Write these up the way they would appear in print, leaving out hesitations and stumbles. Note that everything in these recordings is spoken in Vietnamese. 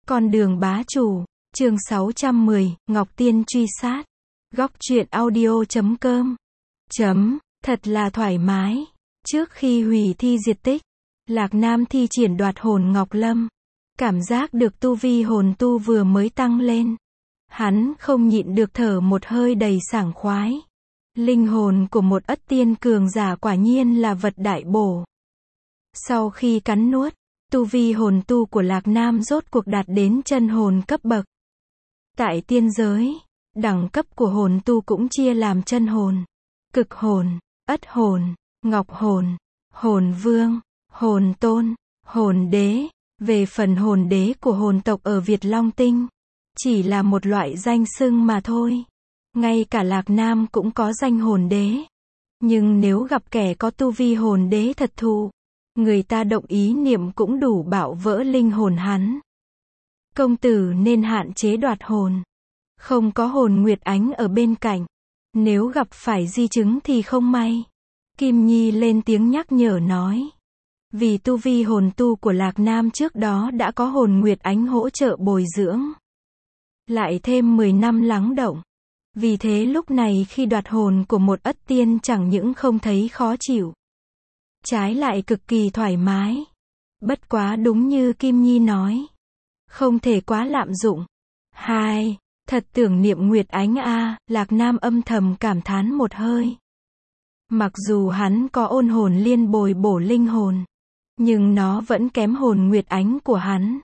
Con đường bá chủ, chương 610, Ngọc Tiên truy sát. Góc truyện audio.com. Thật là thoải mái. Trước khi hủy thi diệt tích, Lạc Nam thi triển đoạt hồn Ngọc Lâm. Cảm giác được tu vi hồn tu vừa mới tăng lên. Hắn không nhịn được thở một hơi đầy sảng khoái. Linh hồn của một ất tiên cường giả quả nhiên là vật đại bổ. Sau khi cắn nuốt, tu vi hồn tu của Lạc Nam rốt cuộc đạt đến chân hồn cấp bậc. Tại tiên giới, đẳng cấp của hồn tu cũng chia làm chân hồn, cực hồn, ất hồn, ngọc hồn, hồn vương, hồn tôn, hồn đế. Về phần hồn đế của hồn tộc ở Việt Long Tinh, chỉ là một loại danh xưng mà thôi. Ngay cả Lạc Nam cũng có danh hồn đế. Nhưng nếu gặp kẻ có tu vi hồn đế thật thụ, người ta động ý niệm cũng đủ bạo vỡ linh hồn hắn. Công tử nên hạn chế đoạt hồn. Không có hồn Nguyệt Ánh ở bên cạnh. Nếu gặp phải di chứng thì không may. Kim Nhi lên tiếng nhắc nhở nói. Vì tu vi hồn tu của Lạc Nam trước đó đã có hồn Nguyệt Ánh hỗ trợ bồi dưỡng. Lại thêm 10 năm lắng động. Vì thế lúc này khi đoạt hồn của một ất tiên chẳng những không thấy khó chịu, trái lại cực kỳ thoải mái. Bất quá đúng như Kim Nhi nói, không thể quá lạm dụng. Thật tưởng niệm Nguyệt Ánh a, Lạc Nam âm thầm cảm thán một hơi. Mặc dù hắn có ôn hồn liên bồi bổ linh hồn, nhưng nó vẫn kém hồn Nguyệt Ánh của hắn.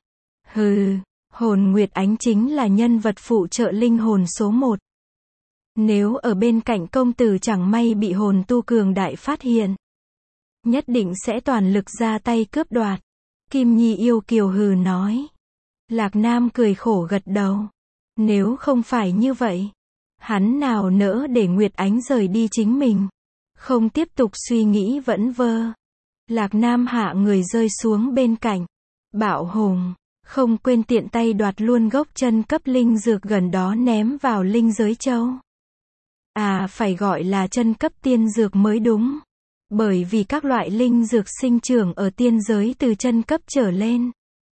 Hồn Nguyệt Ánh chính là nhân vật phụ trợ linh hồn số 1. Nếu ở bên cạnh công tử chẳng may bị hồn tu cường đại phát hiện, nhất định sẽ toàn lực ra tay cướp đoạt. Kim Nhi yêu kiều nói. Lạc Nam cười khổ gật đầu. Nếu không phải như vậy, hắn nào nỡ để Nguyệt Ánh rời đi chính mình. Không tiếp tục suy nghĩ vẩn vơ, Lạc Nam hạ người rơi xuống bên cạnh. Bạo hùng, không quên tiện tay đoạt luôn gốc chân cấp linh dược gần đó ném vào linh giới châu. Phải gọi là chân cấp tiên dược mới đúng. Bởi vì các loại linh dược sinh trưởng ở tiên giới từ chân cấp trở lên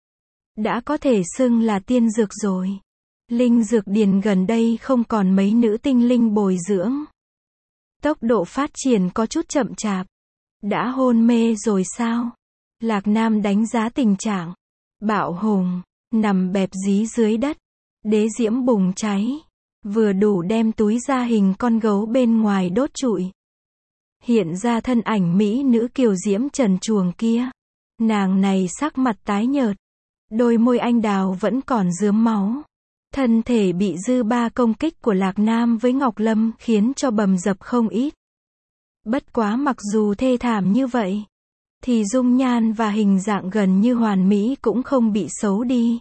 đã có thể xưng là tiên dược rồi. Linh dược điền gần đây không còn mấy nữ tinh linh bồi dưỡng. Tốc độ phát triển có chút chậm chạp. Đã hôn mê rồi sao? Lạc Nam đánh giá tình trạng. Bạo hùng, nằm bẹp dí dưới đất. Đế diễm bùng cháy. Vừa đủ đem túi da hình con gấu bên ngoài đốt trụi. Hiện ra thân ảnh mỹ nữ kiều diễm trần truồng kia. Nàng này sắc mặt tái nhợt. Đôi môi anh đào vẫn còn rướm máu. Thân thể bị dư ba công kích của Lạc Nam với Ngọc Lâm khiến cho bầm dập không ít. Bất quá mặc dù thê thảm như vậy, thì dung nhan và hình dạng gần như hoàn mỹ cũng không bị xấu đi.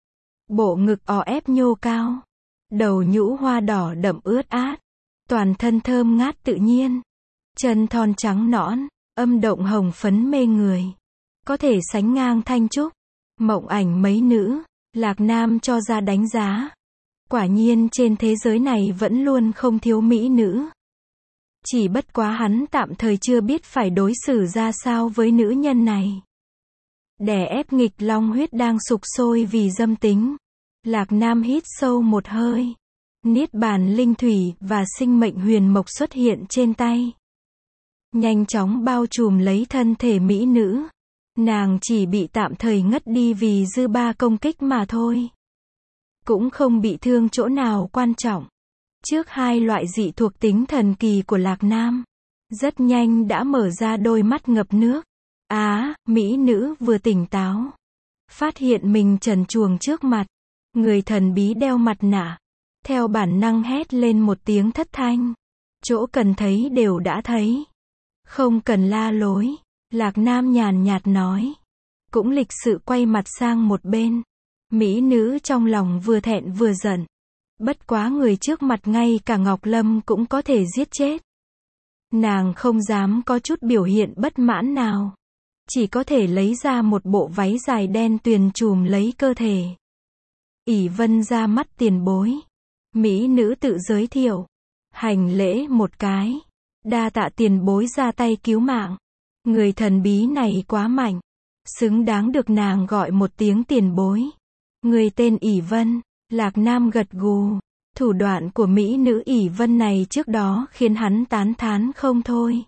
Bộ ngực o ép nhô cao. Đầu nhũ hoa đỏ đậm ướt át. Toàn thân thơm ngát tự nhiên. Chân thon trắng nõn, âm động hồng phấn mê người. Có thể sánh ngang Thanh Trúc, Mộng Ảnh mấy nữ, Lạc Nam cho ra đánh giá. Quả nhiên trên thế giới này vẫn luôn không thiếu mỹ nữ. Chỉ bất quá hắn tạm thời chưa biết phải đối xử ra sao với nữ nhân này. Đè ép nghịch long huyết đang sục sôi vì dâm tính. Lạc Nam hít sâu một hơi. Niết bàn linh thủy và sinh mệnh huyền mộc xuất hiện trên tay. Nhanh chóng bao trùm lấy thân thể mỹ nữ. Nàng chỉ bị tạm thời ngất đi vì dư ba công kích mà thôi. Cũng không bị thương chỗ nào quan trọng. Trước hai loại dị thuộc tính thần kỳ của Lạc Nam, rất nhanh đã mở ra đôi mắt ngập nước. Mỹ nữ vừa tỉnh táo. Phát hiện mình trần truồng trước mặt. Người thần bí đeo mặt nạ. Theo bản năng hét lên một tiếng thất thanh. Chỗ cần thấy đều đã thấy. Không cần la lối. Lạc Nam nhàn nhạt nói. Cũng lịch sự quay mặt sang một bên. Mỹ nữ trong lòng vừa thẹn vừa giận. Bất quá người trước mặt ngay cả Ngọc Lâm cũng có thể giết chết. Nàng không dám có chút biểu hiện bất mãn nào. Chỉ có thể lấy ra một bộ váy dài đen tuyền trùm lấy cơ thể. ỷ Vân ra mắt tiền bối. Mỹ nữ tự giới thiệu. Hành lễ một cái. Đa tạ tiền bối ra tay cứu mạng. Người thần bí này quá mạnh. Xứng đáng được nàng gọi một tiếng tiền bối. Người tên ỷ Vân. Lạc Nam gật gù. Thủ đoạn của mỹ nữ ỷ Vân này trước đó khiến hắn tán thán không thôi.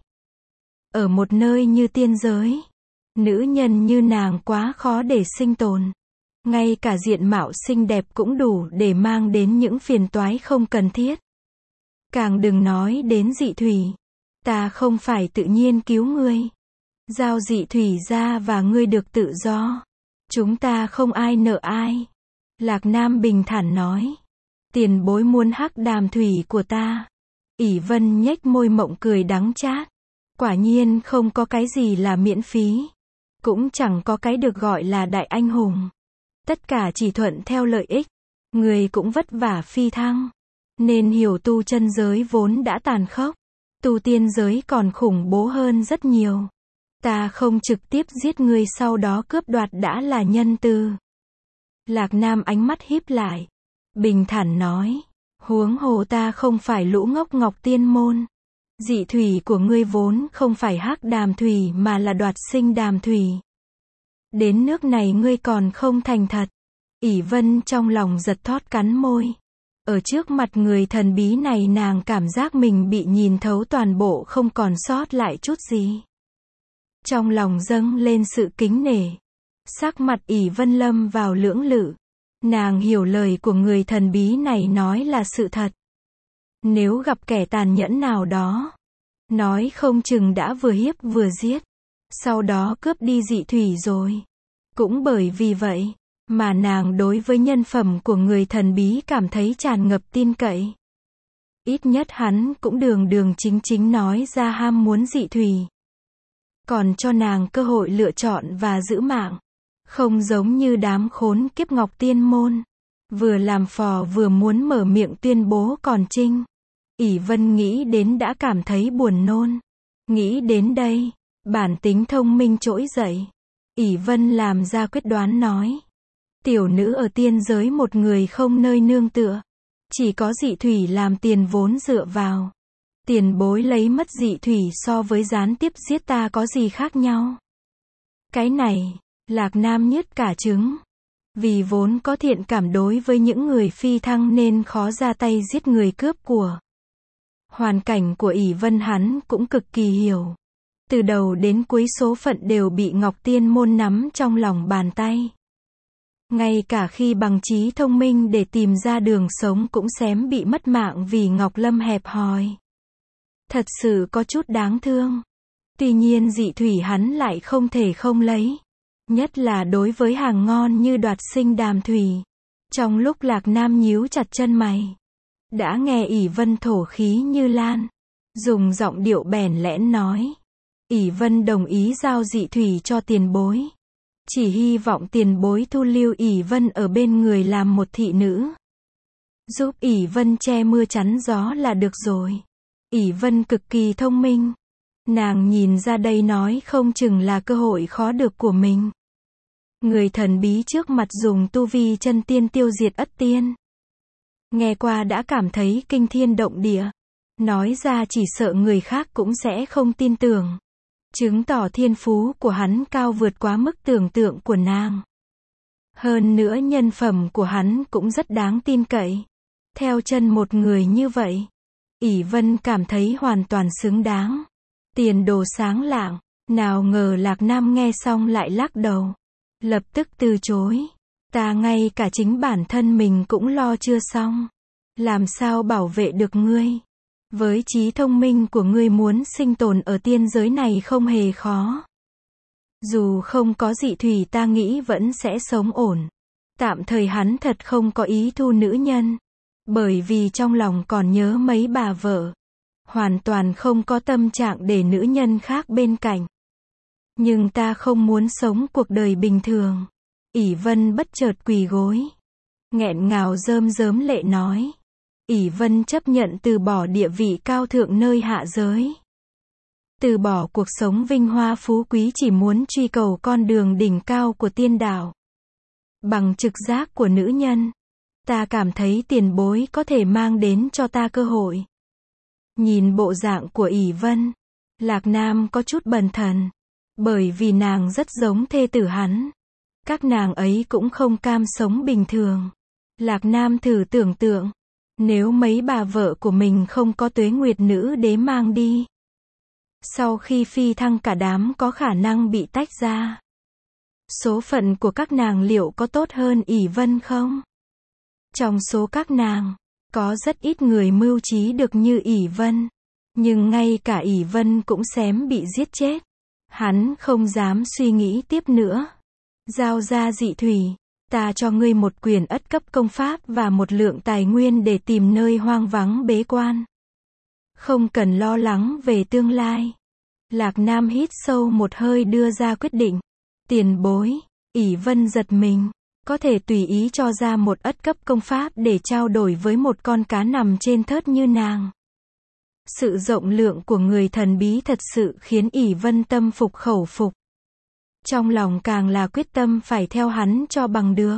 Ở một nơi như tiên giới, nữ nhân như nàng quá khó để sinh tồn. Ngay cả diện mạo xinh đẹp cũng đủ để mang đến những phiền toái không cần thiết. Càng đừng nói đến dị thủy. Ta không phải tự nhiên cứu ngươi. Giao dị thủy ra và ngươi được tự do. Chúng ta không ai nợ ai. Lạc Nam bình thản nói. Tiền bối muốn hắc đàm thủy của ta. ỷ Vân nhếch môi mộng cười đắng chát. Quả nhiên không có cái gì là miễn phí. Cũng chẳng có cái được gọi là đại anh hùng. Tất cả chỉ thuận theo lợi ích. Người cũng vất vả phi thăng. Nên hiểu tu chân giới vốn đã tàn khốc. Tu tiên giới còn khủng bố hơn rất nhiều. Ta không trực tiếp giết ngươi sau đó cướp đoạt đã là nhân từ. Lạc Nam ánh mắt híp lại. Bình thản nói. Huống hồ ta không phải lũ ngốc Ngọc Tiên Môn. Dị thủy của ngươi vốn không phải hắc đàm thủy mà là đoạt sinh đàm thủy. Đến nước này ngươi còn không thành thật. ỷ Vân trong lòng giật thót cắn môi. Ở trước mặt người thần bí này nàng cảm giác mình bị nhìn thấu toàn bộ không còn sót lại chút gì. Trong lòng dâng lên sự kính nể. Sắc mặt ỷ Vân lâm vào lưỡng lự. Nàng hiểu lời của người thần bí này nói là sự thật. Nếu gặp kẻ tàn nhẫn nào đó, nói không chừng đã vừa hiếp vừa giết, sau đó cướp đi dị thủy rồi. Cũng bởi vì vậy, mà nàng đối với nhân phẩm của người thần bí cảm thấy tràn ngập tin cậy. Ít nhất hắn cũng đường đường chính chính nói ra ham muốn dị thủy. Còn cho nàng cơ hội lựa chọn và giữ mạng. Không giống như đám khốn kiếp Ngọc Tiên Môn. Vừa làm phò vừa muốn mở miệng tuyên bố còn trinh. ỷ Vân nghĩ đến đã cảm thấy buồn nôn. Nghĩ đến đây, bản tính thông minh trỗi dậy. ỷ Vân làm ra quyết đoán nói. Tiểu nữ ở tiên giới một người không nơi nương tựa. Chỉ có dị thủy làm tiền vốn dựa vào. Tiền bối lấy mất dị thủy so với gián tiếp giết ta có gì khác nhau. Cái này, Lạc Nam nhếch cả trứng. Vì vốn có thiện cảm đối với những người phi thăng nên khó ra tay giết người cướp của. Hoàn cảnh của ỷ Vân hắn cũng cực kỳ hiểu. Từ đầu đến cuối số phận đều bị Ngọc Tiên Môn nắm trong lòng bàn tay. Ngay cả khi bằng trí thông minh để tìm ra đường sống cũng xém bị mất mạng vì Ngọc Lâm hẹp hòi. Thật sự có chút đáng thương. Tuy nhiên dị thủy hắn lại không thể không lấy. Nhất là đối với hàng ngon như đoạt sinh đàm thủy. Trong lúc Lạc Nam nhíu chặt chân mày, đã nghe ỷ Vân thổ khí như lan. Dùng giọng điệu bẽn lẽn nói. ỷ Vân đồng ý giao dị thủy cho tiền bối. Chỉ hy vọng tiền bối thu lưu ỷ Vân ở bên người làm một thị nữ. Giúp ỷ Vân che mưa chắn gió là được rồi. ỷ Vân cực kỳ thông minh. Nàng nhìn ra đây nói không chừng là cơ hội khó được của mình. Người thần bí trước mặt dùng tu vi chân tiên tiêu diệt Ất Tiên. Nghe qua đã cảm thấy kinh thiên động địa. Nói ra chỉ sợ người khác cũng sẽ không tin tưởng. Chứng tỏ thiên phú của hắn cao vượt quá mức tưởng tượng của nàng. Hơn nữa nhân phẩm của hắn cũng rất đáng tin cậy. Theo chân một người như vậy, ỷ Vân cảm thấy hoàn toàn xứng đáng. Tiền đồ sáng lạng. Nào ngờ Lạc Nam nghe xong lại lắc đầu. Lập tức từ chối. Ta ngay cả chính bản thân mình cũng lo chưa xong. Làm sao bảo vệ được ngươi? Với trí thông minh của ngươi muốn sinh tồn ở tiên giới này không hề khó. Dù không có dị thủy ta nghĩ vẫn sẽ sống ổn. Tạm thời hắn thật không có ý thu nữ nhân. Bởi vì trong lòng còn nhớ mấy bà vợ. Hoàn toàn không có tâm trạng để nữ nhân khác bên cạnh. Nhưng ta không muốn sống cuộc đời bình thường. ỷ Vân bất chợt quỳ gối. Nghẹn ngào rơm rớm lệ nói. ỷ Vân chấp nhận từ bỏ địa vị cao thượng nơi hạ giới. Từ bỏ cuộc sống vinh hoa phú quý chỉ muốn truy cầu con đường đỉnh cao của tiên đạo. Bằng trực giác của nữ nhân, ta cảm thấy tiền bối có thể mang đến cho ta cơ hội. Nhìn bộ dạng của ỷ Vân, Lạc Nam có chút bần thần. Bởi vì nàng rất giống thê tử hắn. Các nàng ấy cũng không cam sống bình thường. Lạc Nam thử tưởng tượng, nếu mấy bà vợ của mình không có Tuế Nguyệt Nữ Đế mang đi, sau khi phi thăng cả đám có khả năng bị tách ra. Số phận của các nàng liệu có tốt hơn ỷ Vân không? Trong số các nàng, có rất ít người mưu trí được như ỷ Vân. Nhưng ngay cả ỷ Vân cũng xém bị giết chết. Hắn không dám suy nghĩ tiếp nữa. Giao ra Dị Thủy, ta cho ngươi một quyền ất cấp công pháp và một lượng tài nguyên để tìm nơi hoang vắng bế quan. Không cần lo lắng về tương lai. Lạc Nam hít sâu một hơi đưa ra quyết định. Tiền bối, ỷ Vân giật mình. Có thể tùy ý cho ra một ất cấp công pháp để trao đổi với một con cá nằm trên thớt như nàng. Sự rộng lượng của người thần bí thật sự khiến ỷ Vân tâm phục khẩu phục. Trong lòng càng là quyết tâm phải theo hắn cho bằng được.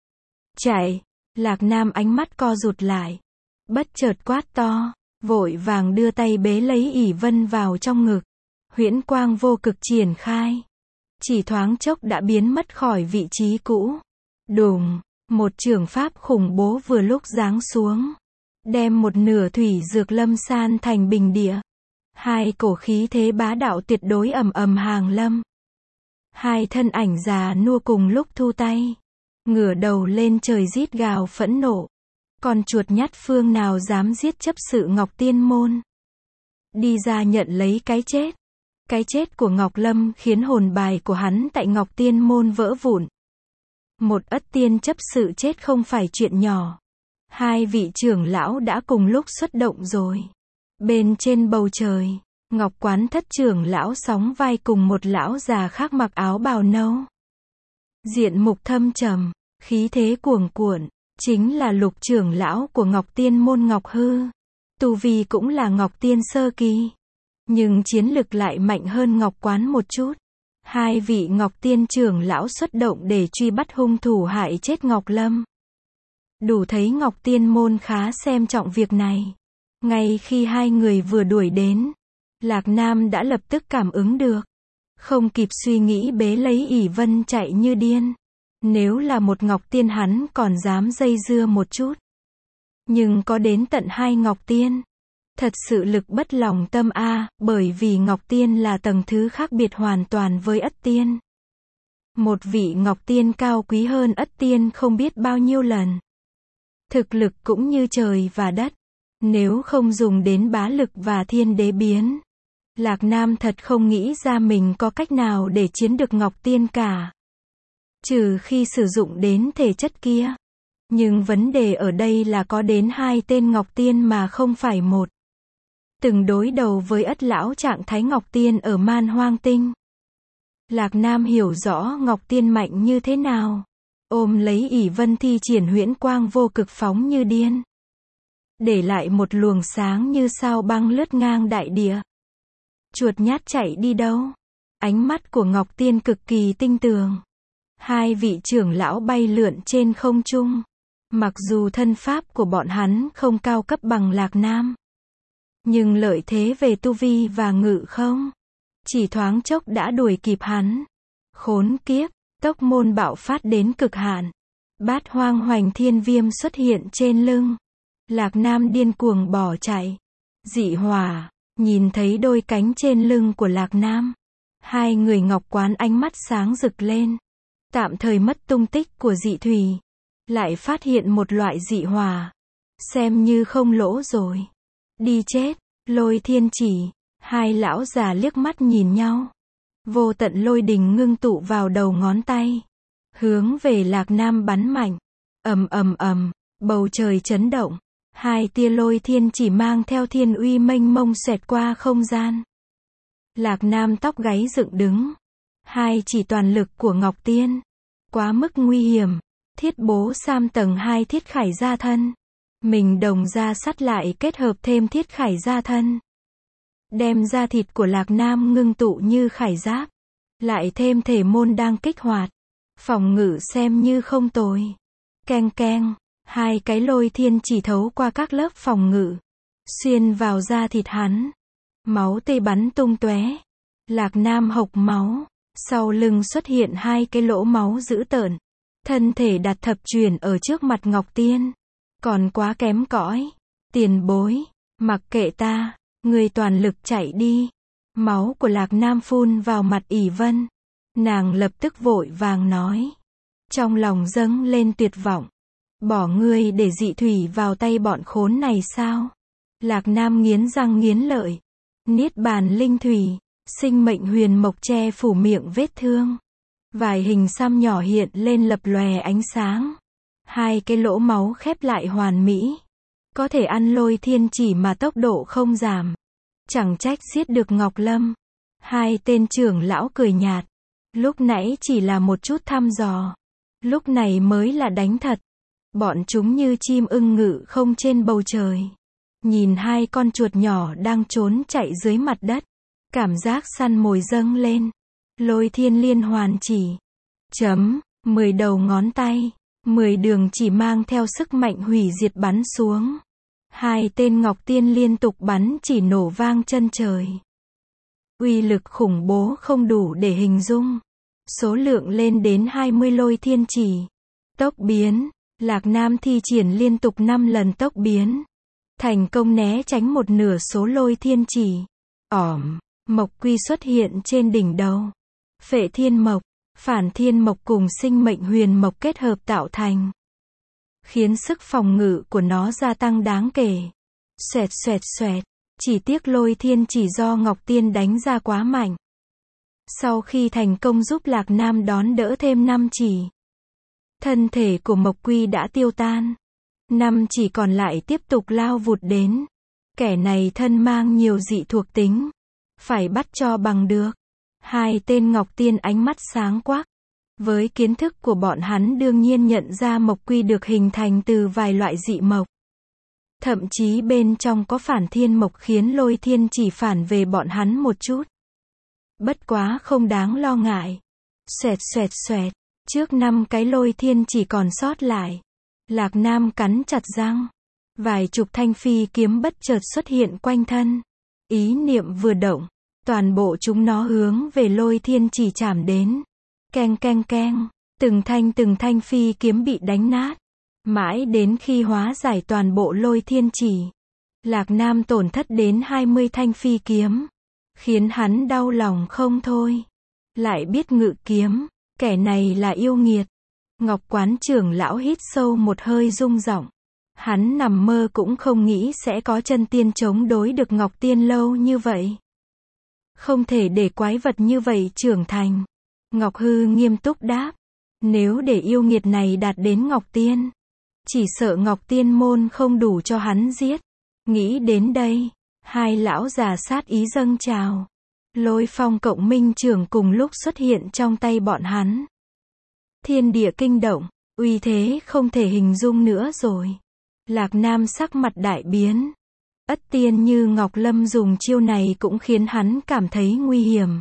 Chạy, Lạc Nam ánh mắt co rụt lại. Bất chợt quát to, vội vàng đưa tay bế lấy ỷ Vân vào trong ngực. Huyễn quang vô cực triển khai. Chỉ thoáng chốc đã biến mất khỏi vị trí cũ. Đùng, một chưởng pháp khủng bố vừa lúc giáng xuống. Đem một nửa thủy dược lâm san thành bình địa. Hai cổ khí thế bá đạo tuyệt đối ầm ầm hàng lâm. Hai thân ảnh già nua cùng lúc thu tay. Ngửa đầu lên trời rít gào phẫn nộ. Con chuột nhắt phương nào dám giết chấp sự Ngọc Tiên Môn. Đi ra nhận lấy cái chết. Cái chết của Ngọc Lâm khiến hồn bài của hắn tại Ngọc Tiên Môn vỡ vụn. Một ất tiên chấp sự chết không phải chuyện nhỏ. Hai vị trưởng lão đã cùng lúc xuất động rồi. Bên trên bầu trời, Ngọc Quán Thất trưởng lão sóng vai cùng một lão già khác mặc áo bào nâu. Diện mục thâm trầm, khí thế cuồng cuộn, chính là Lục trưởng lão của Ngọc Tiên Môn Ngọc Hư. Tu vi cũng là Ngọc Tiên sơ kỳ, nhưng chiến lực lại mạnh hơn Ngọc Quán một chút. Hai vị Ngọc Tiên trưởng lão xuất động để truy bắt hung thủ hại chết Ngọc Lâm. Đủ thấy Ngọc Tiên Môn khá xem trọng việc này. Ngay khi hai người vừa đuổi đến, Lạc Nam đã lập tức cảm ứng được. Không kịp suy nghĩ bế lấy ỷ Vân chạy như điên. Nếu là một Ngọc Tiên hắn còn dám dây dưa một chút. Nhưng có đến tận hai Ngọc Tiên. Thật sự lực bất lòng tâm a, bởi vì Ngọc Tiên là tầng thứ khác biệt hoàn toàn với Ất Tiên. Một vị Ngọc Tiên cao quý hơn Ất Tiên không biết bao nhiêu lần. Thực lực cũng như trời và đất. Nếu không dùng đến bá lực và thiên đế biến, Lạc Nam thật không nghĩ ra mình có cách nào để chiến được Ngọc Tiên cả. Trừ khi sử dụng đến thể chất kia. Nhưng vấn đề ở đây là có đến hai tên Ngọc Tiên mà không phải một. Từng đối đầu với Ất lão trạng thái Ngọc Tiên ở Man Hoang Tinh. Lạc Nam hiểu rõ Ngọc Tiên mạnh như thế nào. Ôm lấy ỷ Vân thi triển huyễn quang vô cực phóng như điên. Để lại một luồng sáng như sao băng lướt ngang đại địa. Chuột nhát chạy đi đâu? Ánh mắt của Ngọc Tiên cực kỳ tinh tường. Hai vị trưởng lão bay lượn trên không trung. Mặc dù thân pháp của bọn hắn không cao cấp bằng Lạc Nam. Nhưng lợi thế về tu vi và ngự không. Chỉ thoáng chốc đã đuổi kịp hắn. Khốn kiếp, tốc môn bạo phát đến cực hạn. Bát hoang hoành thiên viêm xuất hiện trên lưng. Lạc Nam điên cuồng bỏ chạy. Dị hỏa, nhìn thấy đôi cánh trên lưng của Lạc Nam. Hai người Ngọc Quán ánh mắt sáng rực lên. Tạm thời mất tung tích của dị thủy. Lại phát hiện một loại dị hỏa. Xem như không lỗ rồi. Đi chết, Lôi Thiên Chỉ. Hai lão già liếc mắt nhìn nhau. Vô tận lôi đình ngưng tụ vào đầu ngón tay. Hướng về Lạc Nam bắn mạnh. Ầm ầm ầm, bầu trời chấn động. Hai tia lôi thiên chỉ mang theo thiên uy mênh mông xẹt qua không gian. Lạc Nam tóc gáy dựng đứng. Hai chỉ toàn lực của Ngọc Tiên. Quá mức nguy hiểm. Thiết bố sam tầng 2 thiết khải gia thân. Mình đồng ra sắt lại kết hợp thêm thiết khải gia thân. Đem da thịt của Lạc Nam ngưng tụ như khải giáp. Lại thêm thể môn đang kích hoạt. Phòng ngự xem như không tồi. Keng keng. Hai cái lôi thiên chỉ thấu qua các lớp phòng ngự. Xuyên vào da thịt hắn. Máu tê bắn tung tóe. Lạc Nam hộc máu. Sau lưng xuất hiện hai cái lỗ máu dữ tợn. Thân thể đặt thập chuyển ở trước mặt Ngọc Tiên. Còn quá kém cỏi. Tiền bối, mặc kệ ta, người toàn lực chạy đi. Máu của Lạc Nam phun vào mặt ỷ Vân. Nàng lập tức vội vàng nói. Trong lòng dâng lên tuyệt vọng. Bỏ ngươi để dị thủy vào tay bọn khốn này sao? Lạc Nam nghiến răng nghiến lợi. Niết bàn linh thủy, sinh mệnh huyền mộc che phủ miệng vết thương. Vài hình xăm nhỏ hiện lên lập lòe ánh sáng. Hai cái lỗ máu khép lại hoàn mỹ. Có thể ăn lôi thiên chỉ mà tốc độ không giảm. Chẳng trách giết được Ngọc Lâm. Hai tên trưởng lão cười nhạt. Lúc nãy chỉ là một chút thăm dò. Lúc này mới là đánh thật. Bọn chúng như chim ưng ngự không trên bầu trời. Nhìn hai con chuột nhỏ đang trốn chạy dưới mặt đất. Cảm giác săn mồi dâng lên. Lôi thiên liên hoàn chỉ. 10 đầu ngón tay. 10 đường chỉ mang theo sức mạnh hủy diệt bắn xuống. Hai tên Ngọc Tiên liên tục bắn chỉ nổ vang chân trời. Uy lực khủng bố không đủ để hình dung. Số lượng lên đến 20 lôi thiên chỉ. Tốc biến. Lạc Nam thi triển liên tục 5 lần tốc biến. Thành công né tránh một nửa số lôi thiên chỉ. Mộc quy xuất hiện trên đỉnh đầu. Phệ thiên mộc, phản thiên mộc cùng sinh mệnh huyền mộc kết hợp tạo thành. Khiến sức phòng ngự của nó gia tăng đáng kể. Xoẹt xoẹt xoẹt. Chỉ tiếc lôi thiên chỉ do Ngọc Tiên đánh ra quá mạnh. Sau khi thành công giúp Lạc Nam đón đỡ thêm 5 chỉ. Thân thể của Mộc Quy đã tiêu tan. 5 chỉ còn lại tiếp tục lao vụt đến. Kẻ này thân mang nhiều dị thuộc tính. Phải bắt cho bằng được. Hai tên Ngọc Tiên ánh mắt sáng quắc. Với kiến thức của bọn hắn đương nhiên nhận ra Mộc Quy được hình thành từ vài loại dị mộc. Thậm chí bên trong có phản thiên mộc khiến lôi thiên chỉ phản về bọn hắn một chút. Bất quá không đáng lo ngại. Xoẹt xoẹt xoẹt. Trước 5 cái lôi thiên chỉ còn sót lại. Lạc Nam cắn chặt răng. Vài chục thanh phi kiếm bất chợt xuất hiện quanh thân. Ý niệm vừa động. Toàn bộ chúng nó hướng về lôi thiên chỉ chạm đến. Keng keng keng. Từng thanh phi kiếm bị đánh nát. Mãi đến khi hóa giải toàn bộ lôi thiên chỉ. Lạc Nam tổn thất đến 20 thanh phi kiếm. Khiến hắn đau lòng không thôi. Lại biết ngự kiếm. Kẻ này là yêu nghiệt. Ngọc Quán trưởng lão hít sâu một hơi rung giọng. Hắn nằm mơ cũng không nghĩ sẽ có chân tiên chống đối được Ngọc Tiên lâu như vậy. Không thể để quái vật như vậy trưởng thành. Ngọc Hư nghiêm túc đáp. Nếu để yêu nghiệt này đạt đến Ngọc Tiên. Chỉ sợ Ngọc Tiên môn không đủ cho hắn giết. Nghĩ đến đây. Hai lão già sát ý dâng trào. Lôi phong cộng minh trưởng cùng lúc xuất hiện trong tay bọn hắn. Thiên địa kinh động. Uy thế không thể hình dung nữa rồi. Lạc Nam sắc mặt đại biến. Ất tiên như Ngọc Lâm dùng chiêu này cũng khiến hắn cảm thấy nguy hiểm.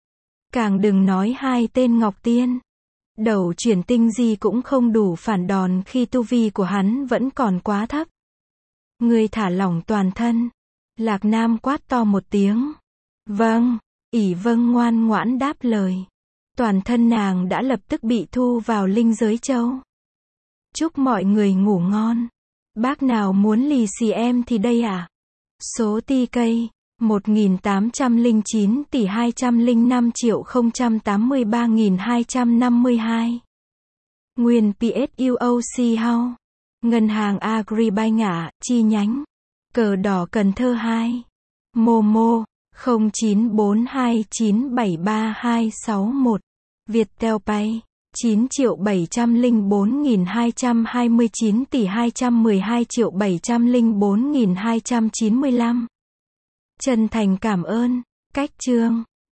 Càng đừng nói hai tên Ngọc Tiên. Đầu chuyển tinh di cũng không đủ phản đòn khi tu vi của hắn vẫn còn quá thấp. Người thả lỏng toàn thân. Lạc Nam quát to một tiếng. Vâng. ỷ Vâng ngoan ngoãn đáp lời. Toàn thân nàng đã lập tức bị thu vào linh giới châu. Chúc mọi người ngủ ngon. Bác nào muốn lì xì em thì đây à? Số TK 1809 tỷ 205.083.252. Nguyên PSUOC House. Ngân hàng Agribank chi nhánh. Cờ đỏ Cần Thơ 2. Momo 0942973261. Viettel Pay 9.704.229 tỷ 212.704.295. Chân thành cảm ơn. Cách chương